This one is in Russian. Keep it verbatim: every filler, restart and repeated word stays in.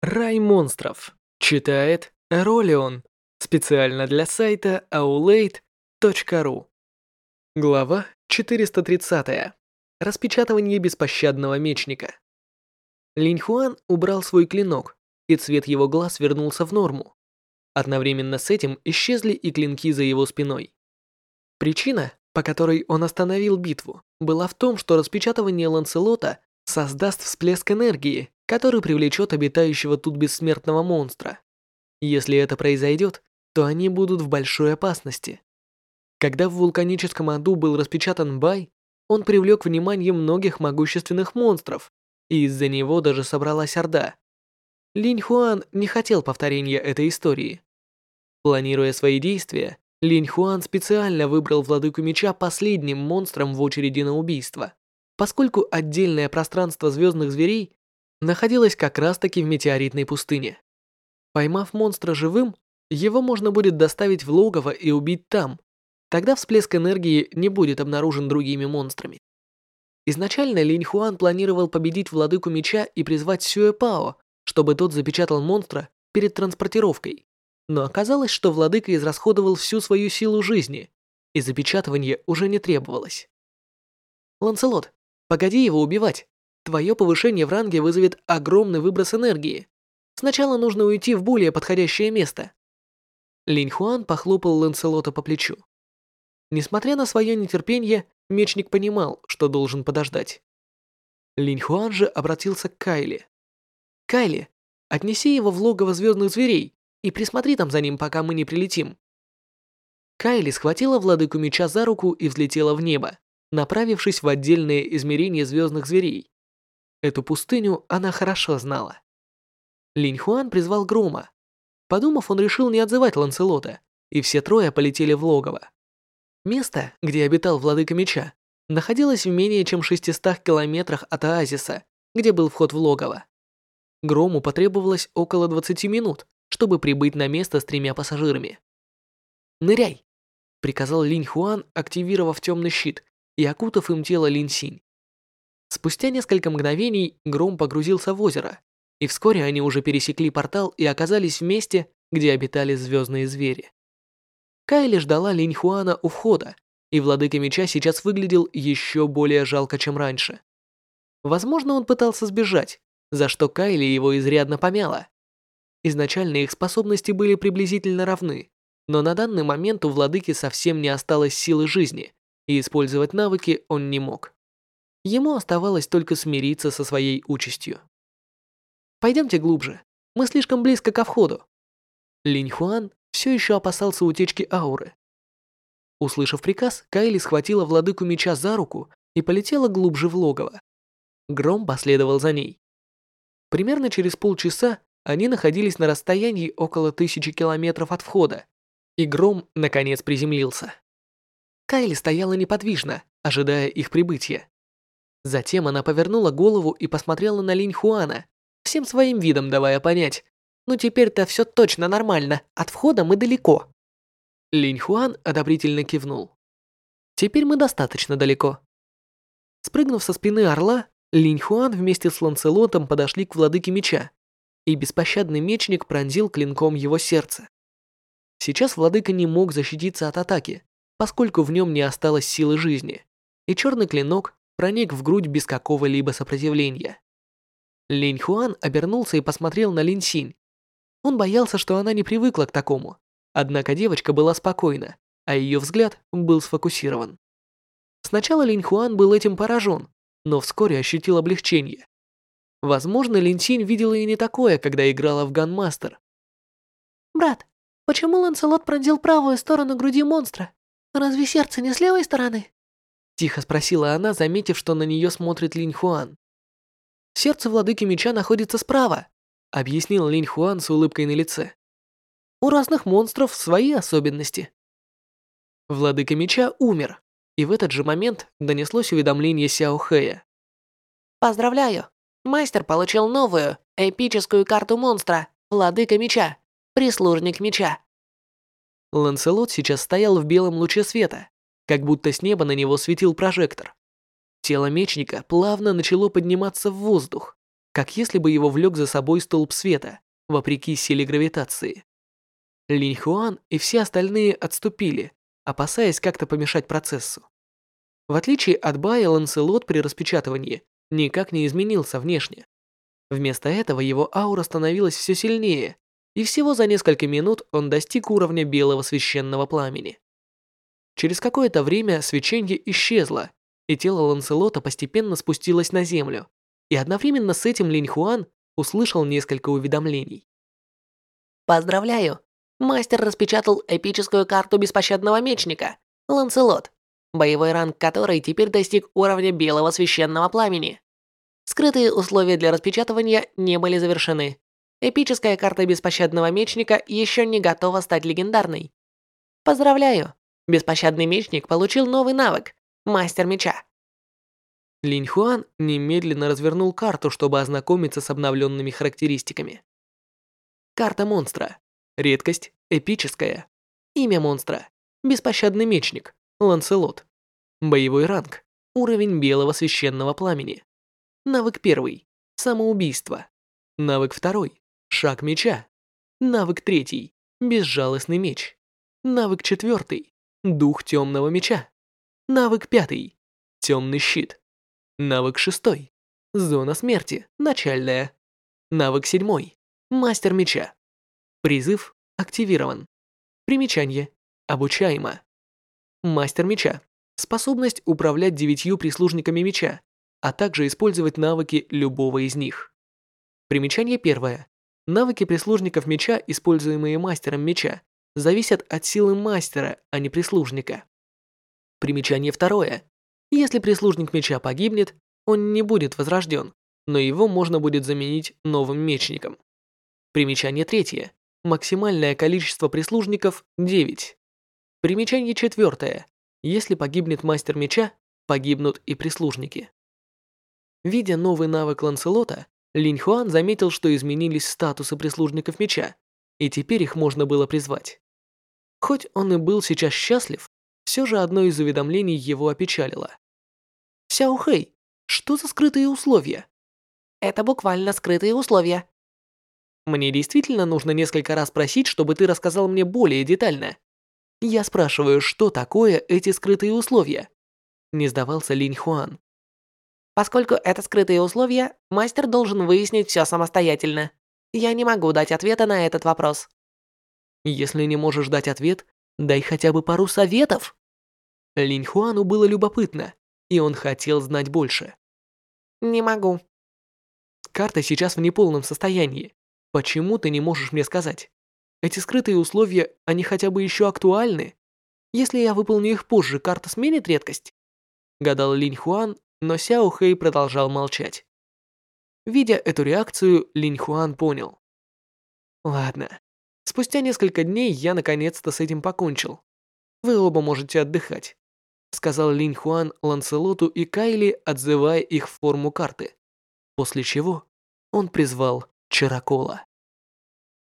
Рай монстров. Читает Ролион. Специально для сайта аулейт точка ру. Глава четыреста тридцать. Распечатывание беспощадного мечника. Линь Хуан убрал свой клинок, и цвет его глаз вернулся в норму. Одновременно с этим исчезли и клинки за его спиной. Причина, по которой он остановил битву, была в том, что распечатывание Ланселота создаст всплеск энергии, который привлечет обитающего тут бессмертного монстра. Если это произойдет, то они будут в большой опасности. Когда в вулканическом аду был распечатан Бай, он привлек внимание многих могущественных монстров, и из-за него даже собралась орда. Линь Хуан не хотел повторения этой истории. Планируя свои действия, Линь Хуан специально выбрал Владыку Меча последним монстром в очереди на убийство, поскольку отдельное пространство звездных зверей находилось как раз-таки в метеоритной пустыне. Поймав монстра живым, его можно будет доставить в логово и убить там. Тогда всплеск энергии не будет обнаружен другими монстрами. Изначально Линь Хуан планировал победить Владыку Меча и призвать Сюэ Пао, чтобы тот запечатал монстра перед транспортировкой. Но оказалось, что Владыка израсходовал всю свою силу жизни, и запечатывание уже не требовалось. «Ланселот, погоди его убивать. Твое повышение в ранге вызовет огромный выброс энергии. Сначала нужно уйти в более подходящее место». Линь Хуан похлопал Ланселота по плечу. Несмотря на свое нетерпение, мечник понимал, что должен подождать. Линь Хуан же обратился к Кайли. «Кайли, отнеси его в логово звездных зверей и присмотри там за ним, пока мы не прилетим». Кайли схватила Владыку Меча за руку и взлетела в небо, направившись в отдельное измерение звездных зверей. Эту пустыню она хорошо знала. Линь Хуан призвал Грома. Подумав, он решил не отзывать Ланселота, и все трое полетели в логово. Место, где обитал Владыка Меча, находилось в менее чем шестистах километрах от оазиса, где был вход в логово. Грому потребовалось около двадцати минут, чтобы прибыть на место с тремя пассажирами. «Ныряй!» — приказал Линь Хуан, активировав темный щит и окутав им тело Линь Синь. Спустя несколько мгновений Гром погрузился в озеро, и вскоре они уже пересекли портал и оказались в месте, где обитали звездные звери. Кайли ждала Линь Хуана у входа, и Владыка Меча сейчас выглядел еще более жалко, чем раньше. Возможно, он пытался сбежать, за что Кайли его изрядно помяла. Изначально их способности были приблизительно равны, но на данный момент у Владыки совсем не осталось силы жизни, и использовать навыки он не мог. Ему оставалось только смириться со своей участью. «Пойдемте глубже, мы слишком близко ко входу». Линь Хуан все еще опасался утечки ауры. Услышав приказ, Кайли схватила Владыку Меча за руку и полетела глубже в логово. Гром последовал за ней. Примерно через полчаса они находились на расстоянии около тысячи километров от входа, и Гром наконец приземлился. Кайли стояла неподвижно, ожидая их прибытия. Затем она повернула голову и посмотрела на Линь Хуана, всем своим видом давая понять: «Ну теперь-то все точно нормально, от входа мы далеко». Линь Хуан одобрительно кивнул. «Теперь мы достаточно далеко». Спрыгнув со спины орла, Линь Хуан вместе с Ланселотом подошли к Владыке Меча, и беспощадный мечник пронзил клинком его сердце. Сейчас Владыка не мог защититься от атаки, поскольку в нем не осталось силы жизни, и черный клинок проник в грудь без какого-либо сопротивления. Линь Хуан обернулся и посмотрел на Линь Синь. Он боялся, что она не привыкла к такому, однако девочка была спокойна, а ее взгляд был сфокусирован. Сначала Линь Хуан был этим поражен, но вскоре ощутил облегчение. Возможно, Линь Синь видела и не такое, когда играла в Ганмастер. «Брат, почему Ланселот пронзил правую сторону груди монстра? Разве сердце не с левой стороны?» Тихо спросила она, заметив, что на нее смотрит Линь Хуан. «Сердце Владыки Меча находится справа», объяснил Линь Хуан с улыбкой на лице. «У разных монстров свои особенности». Владыка Меча умер, и в этот же момент донеслось уведомление Сяо Хэя. «Поздравляю! Мастер получил новую, эпическую карту монстра, Владыка Меча, Прислужник Меча». Ланселот сейчас стоял в белом луче света, как будто с неба на него светил прожектор. Тело мечника плавно начало подниматься в воздух, как если бы его влек за собой столб света, вопреки силе гравитации. Линь Хуан и все остальные отступили, опасаясь как-то помешать процессу. В отличие от Бая, Ланселот при распечатывании никак не изменился внешне. Вместо этого его аура становилась все сильнее, и всего за несколько минут он достиг уровня белого священного пламени. Через какое-то время свечение исчезло, и тело Ланселота постепенно спустилось на землю, и одновременно с этим Линь Хуан услышал несколько уведомлений. Поздравляю! Мастер распечатал эпическую карту беспощадного мечника, Ланселот, боевой ранг которой теперь достиг уровня белого священного пламени. Скрытые условия для распечатывания не были завершены. Эпическая карта беспощадного мечника еще не готова стать легендарной. Поздравляю! Беспощадный мечник получил новый навык – Мастер меча. Линь Хуан немедленно развернул карту, чтобы ознакомиться с обновленными характеристиками. Карта монстра. Редкость – эпическая. Имя монстра – Беспощадный мечник, Ланселот. Боевой ранг – уровень белого священного пламени. Навык первый – самоубийство. Навык второй – шаг меча. Навык третий – безжалостный меч. Навык четвертый – дух темного меча. Навык пятый – темный щит. Навык шестой – зона смерти, начальная. Навык седьмой – мастер меча. Призыв активирован. Примечание. Обучаемо. Мастер меча. Способность управлять девятью прислужниками меча, а также использовать навыки любого из них. Примечание первое. Навыки прислужников меча, используемые мастером меча, зависят от силы мастера, а не прислужника. Примечание второе. Если прислужник меча погибнет, он не будет возрожден, но его можно будет заменить новым мечником. Примечание третье. Максимальное количество прислужников – девять. Примечание четвертое. Если погибнет мастер меча, погибнут и прислужники. Видя новый навык Ланселота, Линь Хуан заметил, что изменились статусы прислужников меча, и теперь их можно было призвать. Хоть он и был сейчас счастлив, все же одно из уведомлений его опечалило. «Сяо Хэй, что за скрытые условия?» Это буквально скрытые условия. Мне действительно нужно несколько раз просить, чтобы ты рассказал мне более детально. Я спрашиваю, что такое эти скрытые условия? Не сдавался Линь Хуан. Поскольку это скрытые условия, мастер должен выяснить все самостоятельно. Я не могу дать ответа на этот вопрос. Если не можешь дать ответ, дай хотя бы пару советов. Линь Хуану было любопытно, и он хотел знать больше. Не могу. Карта сейчас в неполном состоянии. Почему ты не можешь мне сказать? Эти скрытые условия, они хотя бы еще актуальны? Если я выполню их позже, карта сменит редкость? Гадал Линь Хуан, но Сяо Хэй продолжал молчать. Видя эту реакцию, Линь Хуан понял. Ладно. Спустя несколько дней я наконец-то с этим покончил. Вы оба можете отдыхать, сказал Линь Хуан Ланселоту и Кайли, отзывая их в форму карты. После чего он призвал Чарокола.